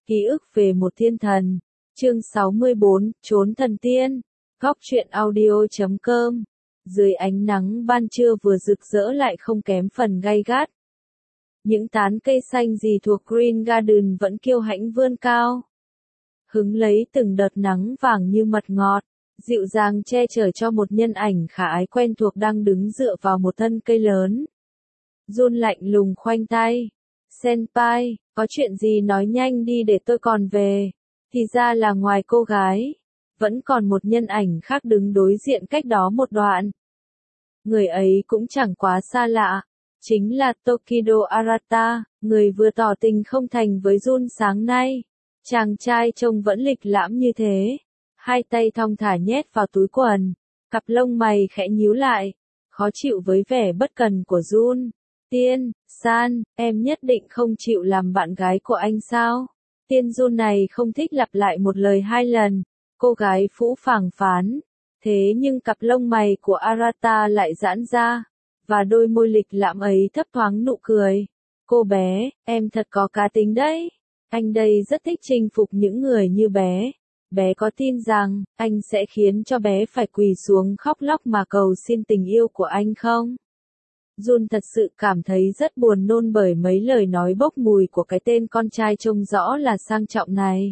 Ký ức về một thiên thần. Chương 64, Trốn thần tiên. Góc truyện audio.com. Dưới ánh nắng ban trưa vừa rực rỡ lại không kém phần gay gắt. Những tán cây xanh gì thuộc Green Garden vẫn kiêu hãnh vươn cao. Hứng lấy từng đợt nắng vàng như mật ngọt, dịu dàng che chở cho một nhân ảnh khả ái quen thuộc đang đứng dựa vào một thân cây lớn. Jun lạnh lùng khoanh tay. Senpai, có chuyện gì nói nhanh đi để tôi còn về. Thì ra là ngoài cô gái, vẫn còn một nhân ảnh khác đứng đối diện cách đó một đoạn. Người ấy cũng chẳng quá xa lạ, chính là Tokido Arata, người vừa tỏ tình không thành với Jun sáng nay. Chàng trai trông vẫn lịch lãm như thế, hai tay thong thả nhét vào túi quần, cặp lông mày khẽ nhíu lại, khó chịu với vẻ bất cần của Jun. Tiên, San, em nhất định không chịu làm bạn gái của anh sao? Tiên Jun này không thích lặp lại một lời hai lần, cô gái phũ phàng phán. Thế nhưng cặp lông mày của Arata lại giãn ra, và đôi môi lịch lãm ấy thấp thoáng nụ cười. Cô bé, em thật có cá tính đấy. Anh đây rất thích chinh phục những người như bé. Bé có tin rằng, anh sẽ khiến cho bé phải quỳ xuống khóc lóc mà cầu xin tình yêu của anh không? Jun thật sự cảm thấy rất buồn nôn bởi mấy lời nói bốc mùi của cái tên con trai trông rõ là sang trọng này.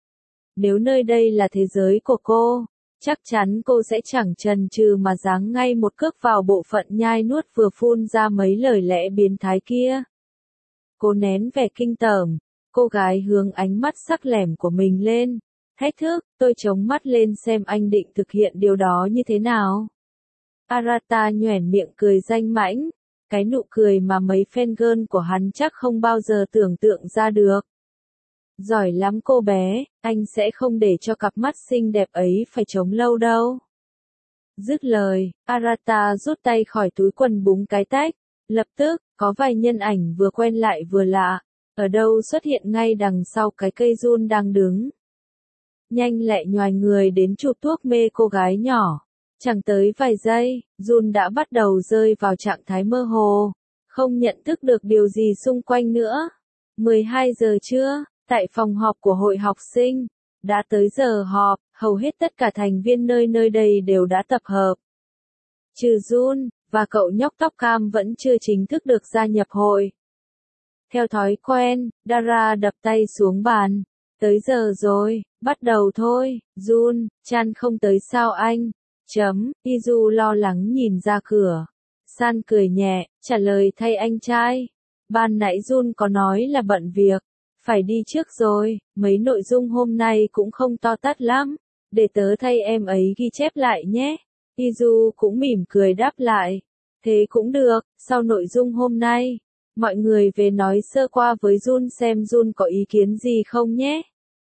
Nếu nơi đây là thế giới của cô, chắc chắn cô sẽ chẳng chần chừ mà giáng ngay một cước vào bộ phận nhai nuốt vừa phun ra mấy lời lẽ biến thái kia. Cô nén vẻ kinh tởm, cô gái hướng ánh mắt sắc lẻm của mình lên. Thách thức, tôi chống mắt lên xem anh định thực hiện điều đó như thế nào. Arata nhoẻn miệng cười danh mãnh, cái nụ cười mà mấy fan girl của hắn chắc không bao giờ tưởng tượng ra được. Giỏi lắm cô bé, anh sẽ không để cho cặp mắt xinh đẹp ấy phải chống lâu đâu. Dứt lời, Arata rút tay khỏi túi quần búng cái tách, lập tức, có vài nhân ảnh vừa quen lại vừa lạ, ở đâu xuất hiện ngay đằng sau cái cây Jun đang đứng. Nhanh lẹ nhoài người đến chụp thuốc mê cô gái nhỏ. Chẳng tới vài giây, Jun đã bắt đầu rơi vào trạng thái mơ hồ, không nhận thức được điều gì xung quanh nữa. 12 giờ trưa, tại phòng họp của hội học sinh, đã tới giờ họp, hầu hết tất cả thành viên nơi đây đều đã tập hợp. Trừ Jun, và cậu nhóc tóc cam vẫn chưa chính thức được gia nhập hội. Theo thói quen, Dara đập tay xuống bàn. Tới giờ rồi, bắt đầu thôi. Jun, Chan không tới sao anh? Izu lo lắng nhìn ra cửa. San cười nhẹ, trả lời thay anh trai. Ban nãy Jun có nói là bận việc, phải đi trước rồi, mấy nội dung hôm nay cũng không to tát lắm, để tớ thay em ấy ghi chép lại nhé. Izu cũng mỉm cười đáp lại. Thế cũng được, sau nội dung hôm nay, mọi người về nói sơ qua với Jun xem Jun có ý kiến gì không nhé.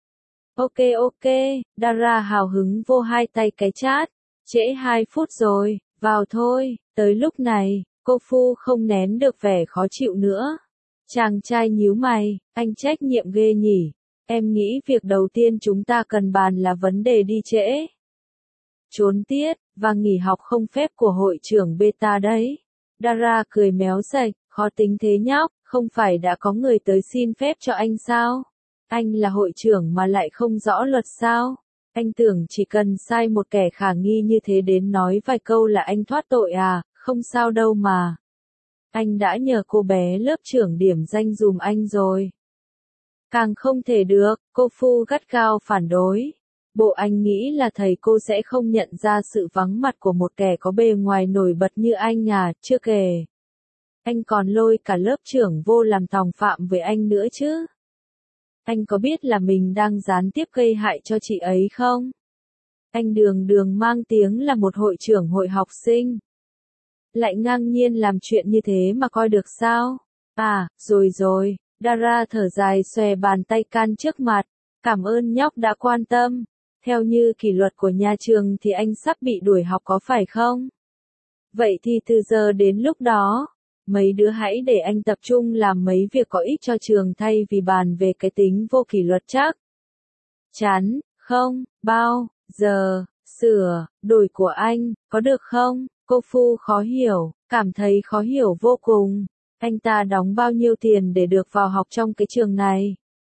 Ok, Dara hào hứng vô hai tay cái chát. Trễ 2 phút rồi, vào thôi. Tới lúc này, cô Phu không nén được vẻ khó chịu nữa. Chàng trai nhíu mày, anh trách nhiệm ghê nhỉ. Em nghĩ việc đầu tiên chúng ta cần bàn là vấn đề đi trễ, trốn tiết, và nghỉ học không phép của hội trưởng Beta đấy. Dara cười méo sạch, khó tính thế nhóc, không phải đã có người tới xin phép cho anh sao? Anh là hội trưởng mà lại không rõ luật sao? Anh tưởng chỉ cần sai một kẻ khả nghi như thế đến nói vài câu là anh thoát tội à, không sao đâu mà. Anh đã nhờ cô bé lớp trưởng điểm danh dùm anh rồi. Càng không thể được, cô Phu gắt gao phản đối. Bộ anh nghĩ là thầy cô sẽ không nhận ra sự vắng mặt của một kẻ có bề ngoài nổi bật như anh à, chưa kể. Anh còn lôi cả lớp trưởng vô làm tòng phạm với anh nữa chứ. Anh có biết là mình đang gián tiếp gây hại cho chị ấy không? Anh đường mang tiếng là một hội trưởng hội học sinh. Lại ngang nhiên làm chuyện như thế mà coi được sao? À, rồi, Dara thở dài xòe bàn tay can trước mặt. Cảm ơn nhóc đã quan tâm. Theo như kỷ luật của nhà trường thì anh sắp bị đuổi học có phải không? Vậy thì từ giờ đến lúc đó, mấy đứa hãy để anh tập trung làm mấy việc có ích cho trường thay vì bàn về cái tính vô kỷ luật chắc. Chán, không, bao giờ, sửa, đổi của anh, có được không? Cô Phu khó hiểu, cảm thấy khó hiểu vô cùng. Anh ta đóng bao nhiêu tiền để được vào học trong cái trường này?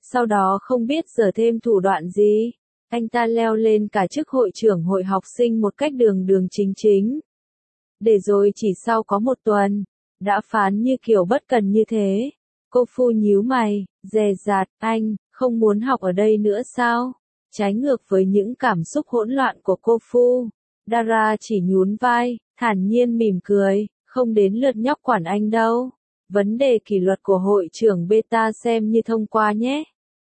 Sau đó không biết giở thêm thủ đoạn gì, anh ta leo lên cả chức hội trưởng hội học sinh một cách đường đường chính chính. Để rồi chỉ sau có một tuần, đã phán như kiểu bất cần như thế. Cô Phu nhíu mày, dè dặt, anh, không muốn học ở đây nữa sao? Trái ngược với những cảm xúc hỗn loạn của cô Phu, Dara chỉ nhún vai, thản nhiên mỉm cười, không đến lượt nhóc quản anh đâu. Vấn đề kỷ luật của hội trưởng beta xem như thông qua nhé.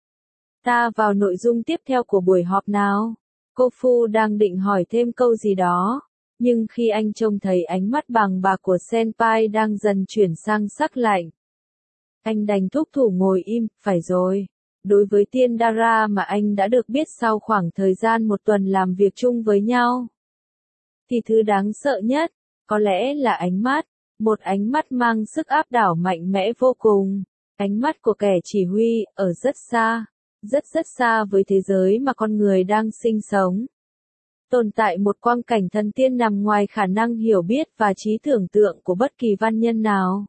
Ta vào nội dung tiếp theo của buổi họp nào. Cô Phu đang định hỏi thêm câu gì đó, nhưng khi anh trông thấy ánh mắt bàng bạc của Senpai đang dần chuyển sang sắc lạnh, anh đành thúc thủ ngồi im. Phải rồi, đối với Tiên Dara mà anh đã được biết sau khoảng thời gian một tuần làm việc chung với nhau, thì thứ đáng sợ nhất, có lẽ là ánh mắt. Một ánh mắt mang sức áp đảo mạnh mẽ vô cùng. Ánh mắt của kẻ chỉ huy, ở rất xa, rất xa với thế giới mà con người đang sinh sống. Tồn tại một quang cảnh thần tiên nằm ngoài khả năng hiểu biết và trí tưởng tượng của bất kỳ văn nhân nào.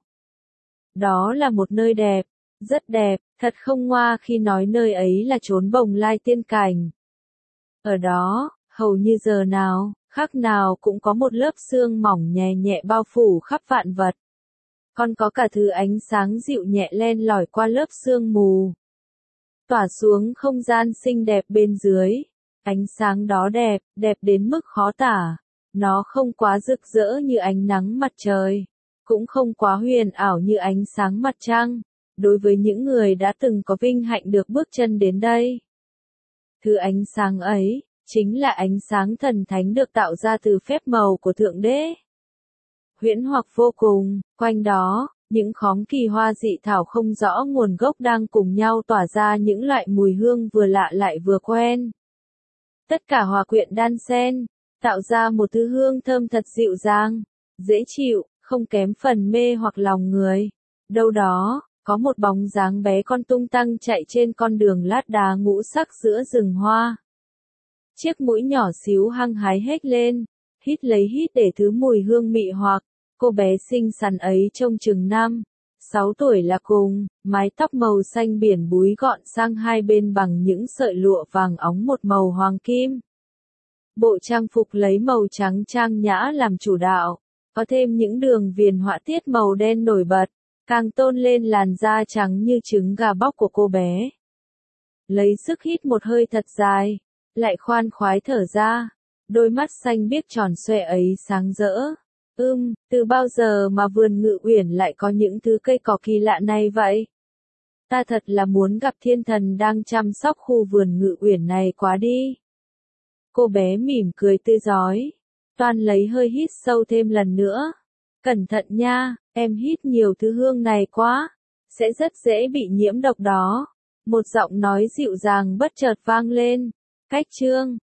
Đó là một nơi đẹp, rất đẹp, thật không ngoa khi nói nơi ấy là chốn bồng lai tiên cảnh. Ở đó, hầu như giờ nào, khắc nào cũng có một lớp sương mỏng nhẹ nhẹ bao phủ khắp vạn vật. Còn có cả thứ ánh sáng dịu nhẹ len lỏi qua lớp sương mù, tỏa xuống không gian xinh đẹp bên dưới. Ánh sáng đó đẹp, đẹp đến mức khó tả. Nó không quá rực rỡ như ánh nắng mặt trời, cũng không quá huyền ảo như ánh sáng mặt trăng. Đối với những người đã từng có vinh hạnh được bước chân đến đây, thứ ánh sáng ấy chính là ánh sáng thần thánh được tạo ra từ phép màu của Thượng Đế. Huyễn hoặc vô cùng, quanh đó, những khóm kỳ hoa dị thảo không rõ nguồn gốc đang cùng nhau tỏa ra những loại mùi hương vừa lạ lại vừa quen. Tất cả hòa quyện đan xen, tạo ra một thứ hương thơm thật dịu dàng, dễ chịu, không kém phần mê hoặc lòng người. Đâu đó, có một bóng dáng bé con tung tăng chạy trên con đường lát đá ngũ sắc giữa rừng hoa. Chiếc mũi nhỏ xíu hăng hái hét lên, hít lấy hít để thứ mùi hương mị hoặc. Cô bé xinh xắn ấy trông chừng 5-6 tuổi là cùng, mái tóc màu xanh biển búi gọn sang hai bên bằng những sợi lụa vàng óng một màu hoàng kim. Bộ trang phục lấy màu trắng trang nhã làm chủ đạo, có thêm những đường viền họa tiết màu đen nổi bật, càng tôn lên làn da trắng như trứng gà bóc của cô bé. Lấy sức hít một hơi thật dài, lại khoan khoái thở ra, đôi mắt xanh biếc tròn xoe ấy sáng rỡ. Từ bao giờ mà vườn Ngự Uyển lại có những thứ cây cỏ kỳ lạ này vậy? Ta thật là muốn gặp thiên thần đang chăm sóc khu vườn Ngự Uyển này quá đi. Cô bé mỉm cười tươi rói, toan lấy hơi hít sâu thêm lần nữa. Cẩn thận nha, em hít nhiều thứ hương này quá, sẽ rất dễ bị nhiễm độc đó. Một giọng nói dịu dàng bất chợt vang lên. Cách chương